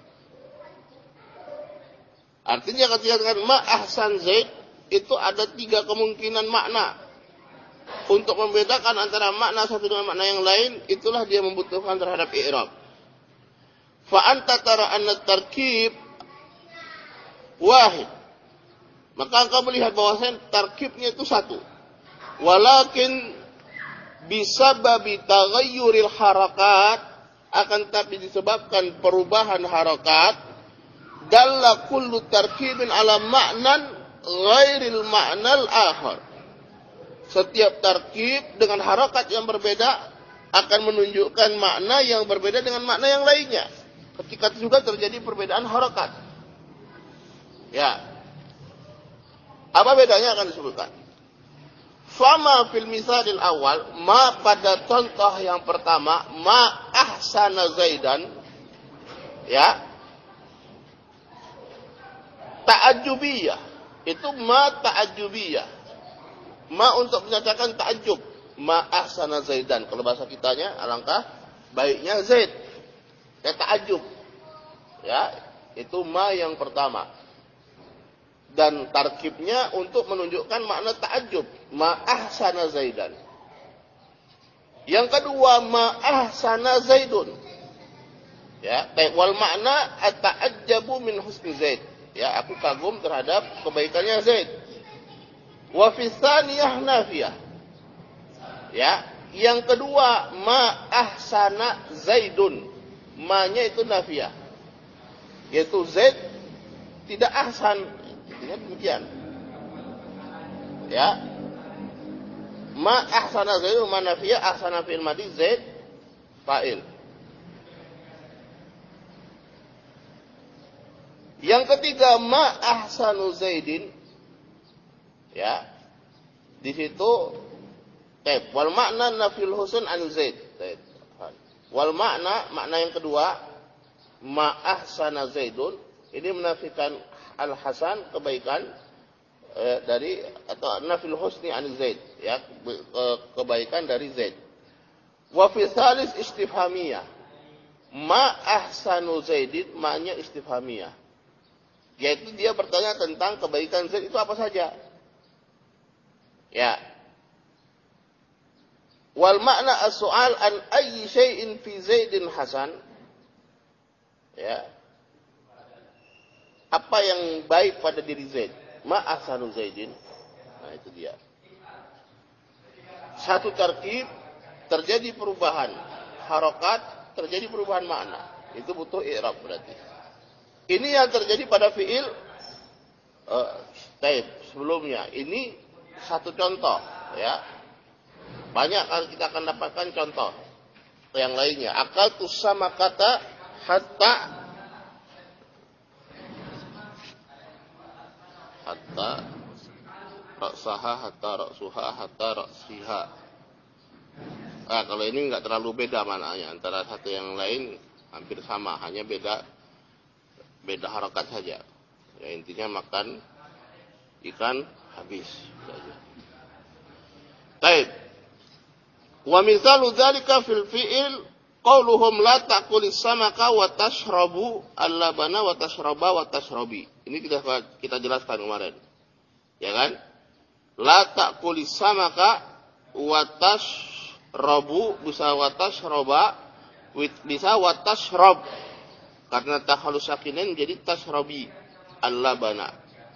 Artinya ketika dikatakan ma ahsan Zaid, itu ada tiga kemungkinan makna. Untuk membedakan antara makna satu dengan makna yang lain, itulah dia membutuhkan terhadap i'rab. Fa anta tara anna tarkib wahid. Maka engkau melihat bahwasanya tarkibnya itu satu. Walakin bisababi taghayyuril harakat, akan tapi disebabkan perubahan harakat, dalla kullu tarkibin ala ma'nan ghairil ma'nal akhar. Setiap tarkib dengan harakat yang berbeda akan menunjukkan makna yang berbeda dengan makna yang lainnya. Ketika itu juga terjadi perbedaan harakat. Ya. Apa bedanya akan disebutkan. Fama fil misalil awal, ma pada contoh yang pertama, ma ahsana Zaidan, ya, ta'ajjubiyah, itu ma ta'ajjubiyah, ma untuk menyatakan ta'ajjub, ma ahsana Zaidan. Kalau bahasa kitanya alangkah baiknya Zaid, ya, ta'ajjub, ya, itu ma yang pertama. Dan tarkibnya untuk menunjukkan makna ta'ajjub, ma ahsana Zaidan. Yang kedua, ma ahsana Zaidun. Ya, wal makna ata'ajjabu min husni Zaid. Ya, aku kagum terhadap kebaikannya Zaid. Wa fi tsaniyah nafiyah. Ya, yang kedua, ma ahsana Zaidun. Ma-nya itu nafiyah. Yaitu Zaid tidak ahsan. Ingat demikian. Ya. Ma ahsana Zaidun ma nafiyah, ahsana fi'il madhi, Zaid fa'il. Yang ketiga, ma ahsanu Zaidin. Ya. Di situ tab wal makna nafil husn an Zaid. Wal makna, makna yang kedua, ma ahsana Zaidun, ini menafikan al-hasan, kebaikan, eh, dari, atau nafil husni an Zaid, ya, kebaikan dari Zaid. Wa fi tsalis istifhamiyah. Ma ahsanu Zaidin, maknanya istifhamiyah. Yaitu dia bertanya tentang kebaikan Zaid itu apa saja. Ya. Wal makna as-su'al an ayyi syai'in fi Zaidin hasan. Ya. Apa yang baik pada diri Zaid? Ma ahsanu Zaidin. Nah, itu dia. Satu tarkib terjadi perubahan harokat, terjadi perubahan makna. Itu butuh i'rab berarti. Ini yang terjadi pada fi'il uh, taib sebelumnya. Ini satu contoh, ya. Banyak kalau kita akan dapatkan contoh yang lainnya. Akal tu sama kata hatta hatta raksaha hatta raksuha hatta raksiha. Ah, kalau ini nggak terlalu beda maknanya antara satu yang lain, hampir sama, hanya beda beda harokat saja. Ya, intinya makan ikan habis saja. Baik. Wa misalu dzalika fil fi'il qauluhum la ta'kulis samaka wa tashrabu al-labana wa tashraba wa tashrabi. Ini kita kita jelaskan kemarin. Ya kan? La ta'kulis samaka wa tashrabu bisa wa tashraba bisa wa tashrab. Karena takhalus sakinain jadi tashrabi al-labana.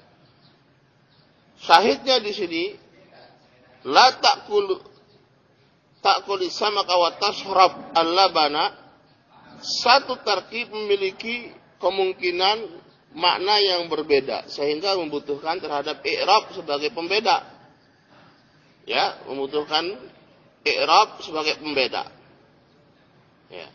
Syahidnya di sini la ta'kul ta'kul samaka wa tashrab al-labana. Satu tarkib memiliki kemungkinan makna yang berbeda sehingga membutuhkan terhadap i'rab sebagai pembeda. Ya, membutuhkan i'rab sebagai pembeda. Ya.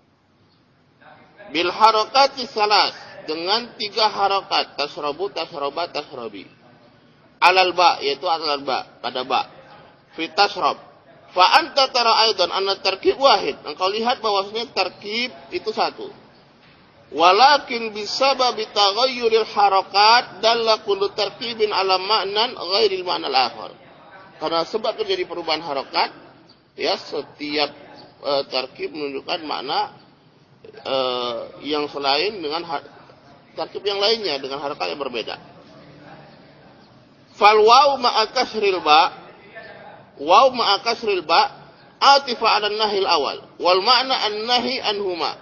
Bil harakati salas, dengan tiga harakat, tasrabu, tasraba, tasrabi. Alal ba, yaitu alal ba, pada ba. Fi tasrab. Fa anta tara aidan anna tarkib wahid. Engkau lihat bahwasanya tarkib itu satu. Walakin bisababi taghayyuril harakat dalla kullu tarkibin ala ma'nan ghairil ma'nal akhar. Karena sebab terjadi perubahan harakat, ya setiap uh, tarkib menunjukkan makna Uh, yang selain dengan tarkib yang lainnya dengan harakat yang berbeda. Fal waw ma'a kasril ba, waw ma'a kasril ba atifa 'ala an-nahil awal wal ma'na an-nahi anhuma.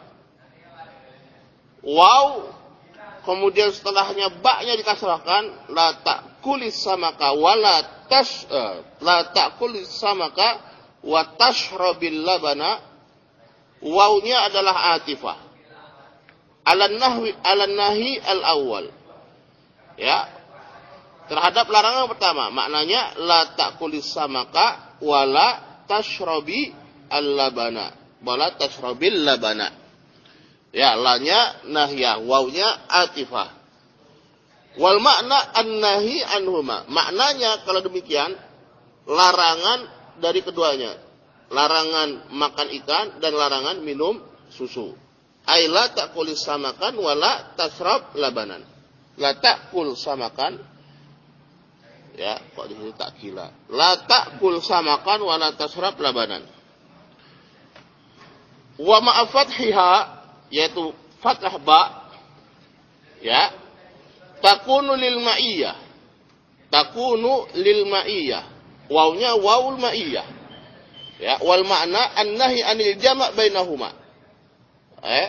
Waw kemudian setelahnya ba-nya dikasrahkan, la ta'kulis samaka wala tash uh, la ta'kulis samaka wa tashrabil labana. Wawnya adalah atifah. Alan nahwi alan nahi al awal. Ya. Terhadap larangan pertama, maknanya la ta'kulis samaka wala tashrabi al-labana. Wala tashrabil labana. Ya, lanya nahyah, wawnya atifah. Wal makna an-nahi anhuma. Maknanya kalau demikian larangan dari keduanya. Larangan makan ikan dan larangan minum susu. Ai la ta'kul samakan wala tasrab labanan. La ta'kul samakan, ya, kok di sini takkila. La ta'kul samakan wala tasrab labanan. Wa ma'a fathiha, yaitu fathah ba, ya, takunu lil ma'iyah. Takunu lil ma'iyah. Wawnya wawul ma'iyah. Ya, wal makna an-nahi anil jama' bainahuma. Eh?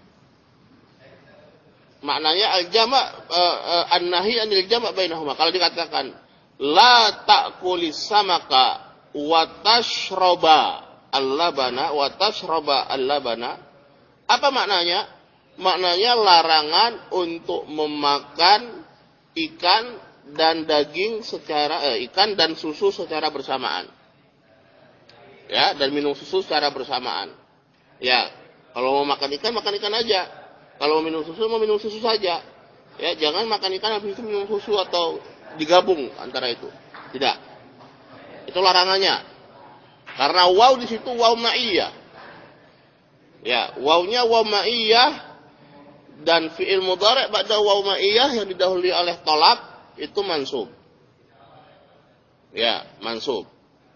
Maknanya al-jama' uh, uh, an-nahi anil jama' bainahuma. Kalau dikatakan la ta'kulis samaka wa tashraba al-labana wa tashraba al-labana, apa maknanya? Maknanya larangan untuk memakan ikan dan daging secara eh, ikan dan susu secara bersamaan. Ya, dan minum susu secara bersamaan. Ya, kalau mau makan ikan, makan ikan aja. Kalau mau minum susu, mau minum susu saja. Ya, jangan makan ikan habis itu minum susu atau digabung antara itu. Tidak. Itu larangannya. Karena waw di situ waw ma'iyah. Ya, wawnya waw ma'iyah dan fi'il mudhari' ba'da waw ma'iyah yang didahului oleh tolak itu mansub. Ya, mansub.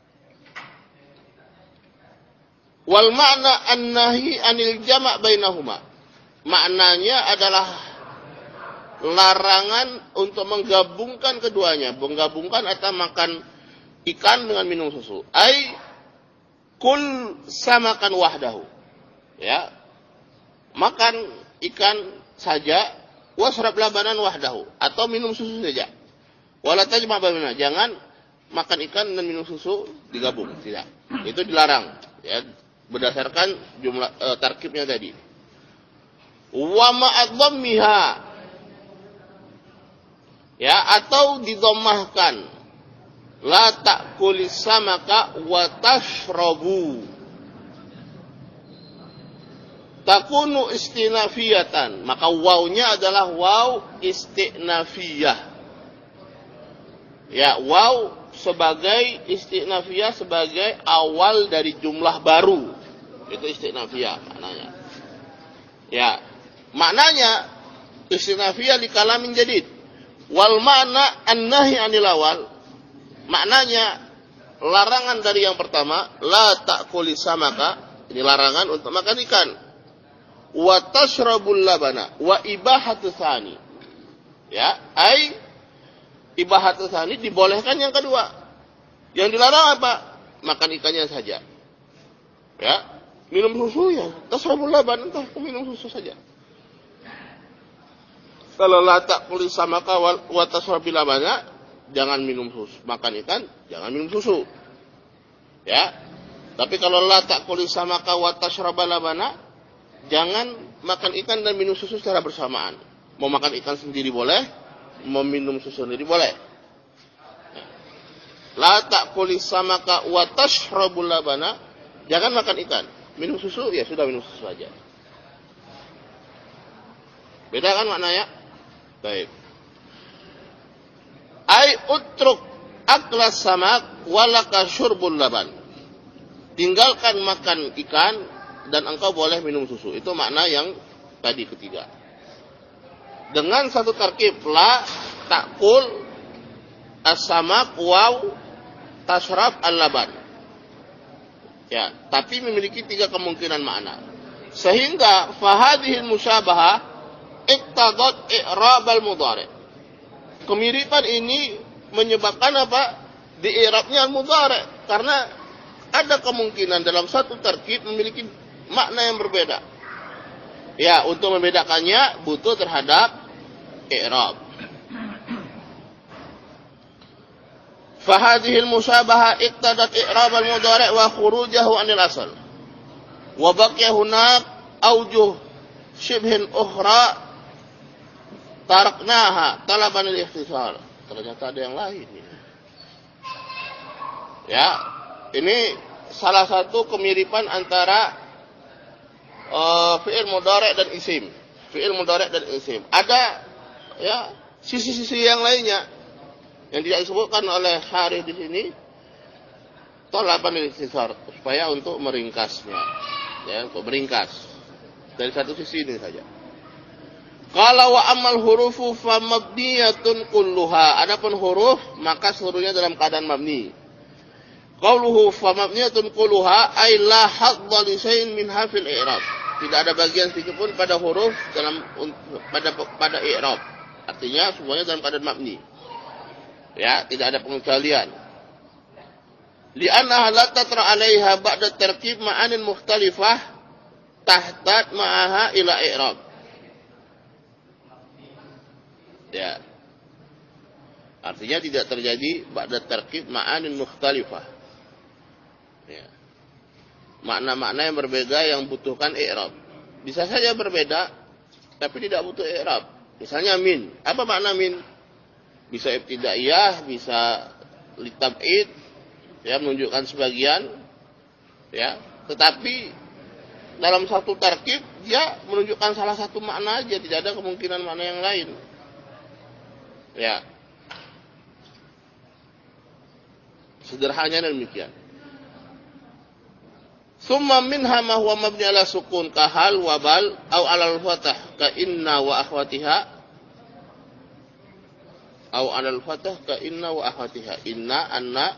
Wal makna an-nahi anil jama' bainahuma. Maknanya adalah larangan untuk menggabungkan keduanya, menggabungkan atau makan ikan dengan minum susu. Ai kul samakan wahdahu. Ya. Makan ikan saja, wasrab labanan wahdahu, atau minum susu saja. Wala tajma' bainahuma. Jangan makan ikan dan minum susu digabung, tidak. Itu dilarang, ya. Berdasarkan jumlah e, tarkibnya tadi. Wa ma'adhammiha, ya, atau didomahkan la ta'kulis samaka wa tashrabu. Takunu istinafiyatan, maka wawnya adalah waw istinafiyah. Ya, waw sebagai istinafiyah, sebagai awal dari jumlah baru. Itu istinafiyah maknanya. Ya, maknanya istinafiyah li kalamin jadid. Wal makna an-nahi anil awal. Maknanya larangan dari yang pertama, la ta'kuli samaka, ini larangan untuk makan ikan. Wa tashrabul labana wa ibahatu tsani. Ya, ai ibahatu tsani dibolehkan yang kedua. Yang dilarang apa? Makan ikannya saja. Ya. minum susu ya, tasrabul laban, entah aku minum susu saja. Kalau la ta'kuli samaka wa tasrabil labana, jangan minum susu, makan ikan, jangan minum susu. Ya. Tapi kalau la ta'kuli samaka wa tasrabal labana, jangan makan ikan dan minum susu secara bersamaan. Mau makan ikan sendiri boleh, mau minum susu sendiri boleh. La ta'kuli samaka wa tasrabul labana, jangan makan ikan, minum susu ya sudah minum susu saja. Beda kan maknanya? Baik. Ai utruk aklas samak walaka syurbul laban. Tinggalkan makan ikan dan engkau boleh minum susu. Itu makna yang tadi ketiga. Dengan satu tarkib la ta'kul as-samak waw tasrab al-laban. Ya, tapi memiliki tiga kemungkinan makna. Sehingga fahadhil musyabahah iqtadat i'rab al-mudhari'. Kemiripan ini menyebabkan apa? Di i'rabnya al-mudhari', karena ada kemungkinan dalam satu tarkib memiliki makna yang berbeda. Ya, untuk membedakannya butuh terhadap i'rab. Fahadhil musyabahah iqtadat i'rab al-mudhari' wa khurujahu 'anil asal. Wa baqiya hunak awjuh syibhin ukhra taraknaha talaban al-ikhtisar. Ternyata ada yang lain. Ya, ini salah satu kemiripan antara uh, fi'il mudhari' dan isim. Fi'il mudhari' dan isim. Ada ya sisi-sisi yang lainnya yang tidak disebutkan oleh Syarih di sini. Talaban al-ikhtisar, supaya untuk meringkasnya. Ya, untuk meringkas. Dari satu sisi ini saja. Kalau wa amal hurufu fa mabniyatun kulluha. Adapun huruf maka seluruhnya dalam keadaan mabni. Qauluhu fa mabniyatun kulluha ay la hadda li shay'in min hafil i'rab. Tidak ada bagian sedikit pun pada huruf dalam pada pada i'rab. Artinya semuanya dalam keadaan mabni. Ya, tidak ada pengecualian. Li'annaha la tatra 'alaiha ba'da tarkib ma'anin mukhtalifah tahtat ma'aha ila i'rab. Ya. Artinya tidak terjadi ba'da tarkib ma'anin mukhtalifah. Ya. Makna-makna yang berbeda yang butuhkan i'rab. Bisa saja berbeda tapi tidak butuh i'rab. Misalnya min. Apa makna min? Bisa ibtidaiyah, bisa litab'id, ya, menunjukkan sebagian, ya. Tetapi dalam satu tarkib dia menunjukkan salah satu makna aja, tidak ada kemungkinan makna yang lain. Ya. Sederhananya demikian. Summa minha ma huwa mabni ala sukun kahal wa bal au ala al-fathah ka inna wa akhwatiha au ala al-fathah ka inna wa akhwatiha. Inna anna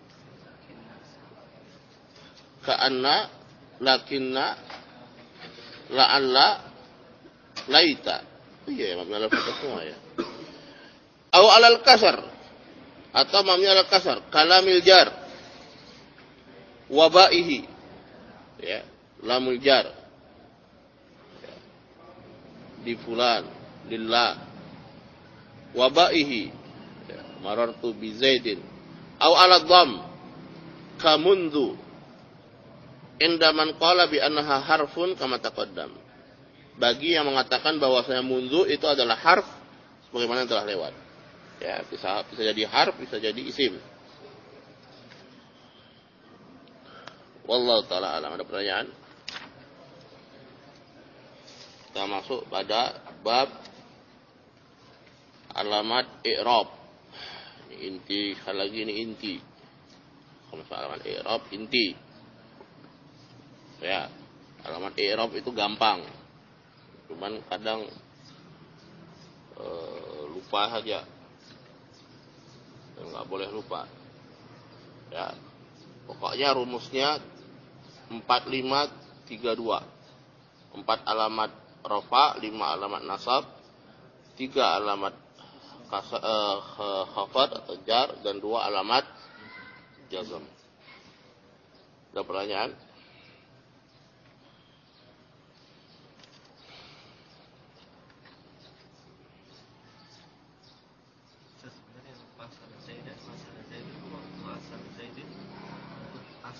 ka anna lakinna la'alla laita. Iya, mabni ala al-fathah semua ya. Au alal kasar atau mabni alal kasar kalamil jar wabaihi, ya, lamul jar, ya, di fulan lillah wabaihi, ya, marartu bi zaidin. Au ala dham kamundu inda man qala bi annaha harfun kama taqaddam. Bagi yang mengatakan bahwasanya mundu itu adalah harf sebagaimana yang telah lewat. Ya, bisa bisa jadi harf, bisa jadi isim. Wallahu taala alam. Ada pertanyaan? Kita masuk pada bab alamat i'rab. Ini inti, sekali lagi ini inti. Kalau alamat i'rab inti. Ya, alamat i'rab itu gampang. Cuman kadang uh, lupa saja. Enggak boleh lupa. Ya. Pokoknya rumusnya empat lima tiga dua. empat alamat rafa, lima alamat nasab, tiga alamat eh, khafad atau jar dan dua alamat jazm. Ada pertanyaan?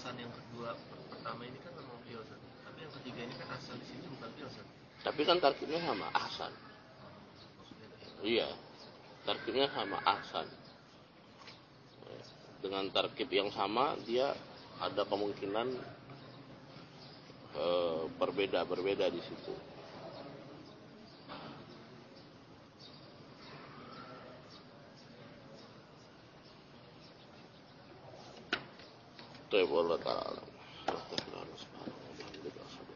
Hasan yang kedua per- pertama ini kan memang fi'il Ustaz. Tapi yang ketiga ini kan asal di sini bukan fi'il Ustaz. Tapi kan tarkibnya sama ahsan. Maksudnya Iya. Tarkibnya sama ahsan. Dengan tarkib yang sama dia ada kemungkinan eh, berbeda berbeda di situ. Tuh, Allah Ta'ala.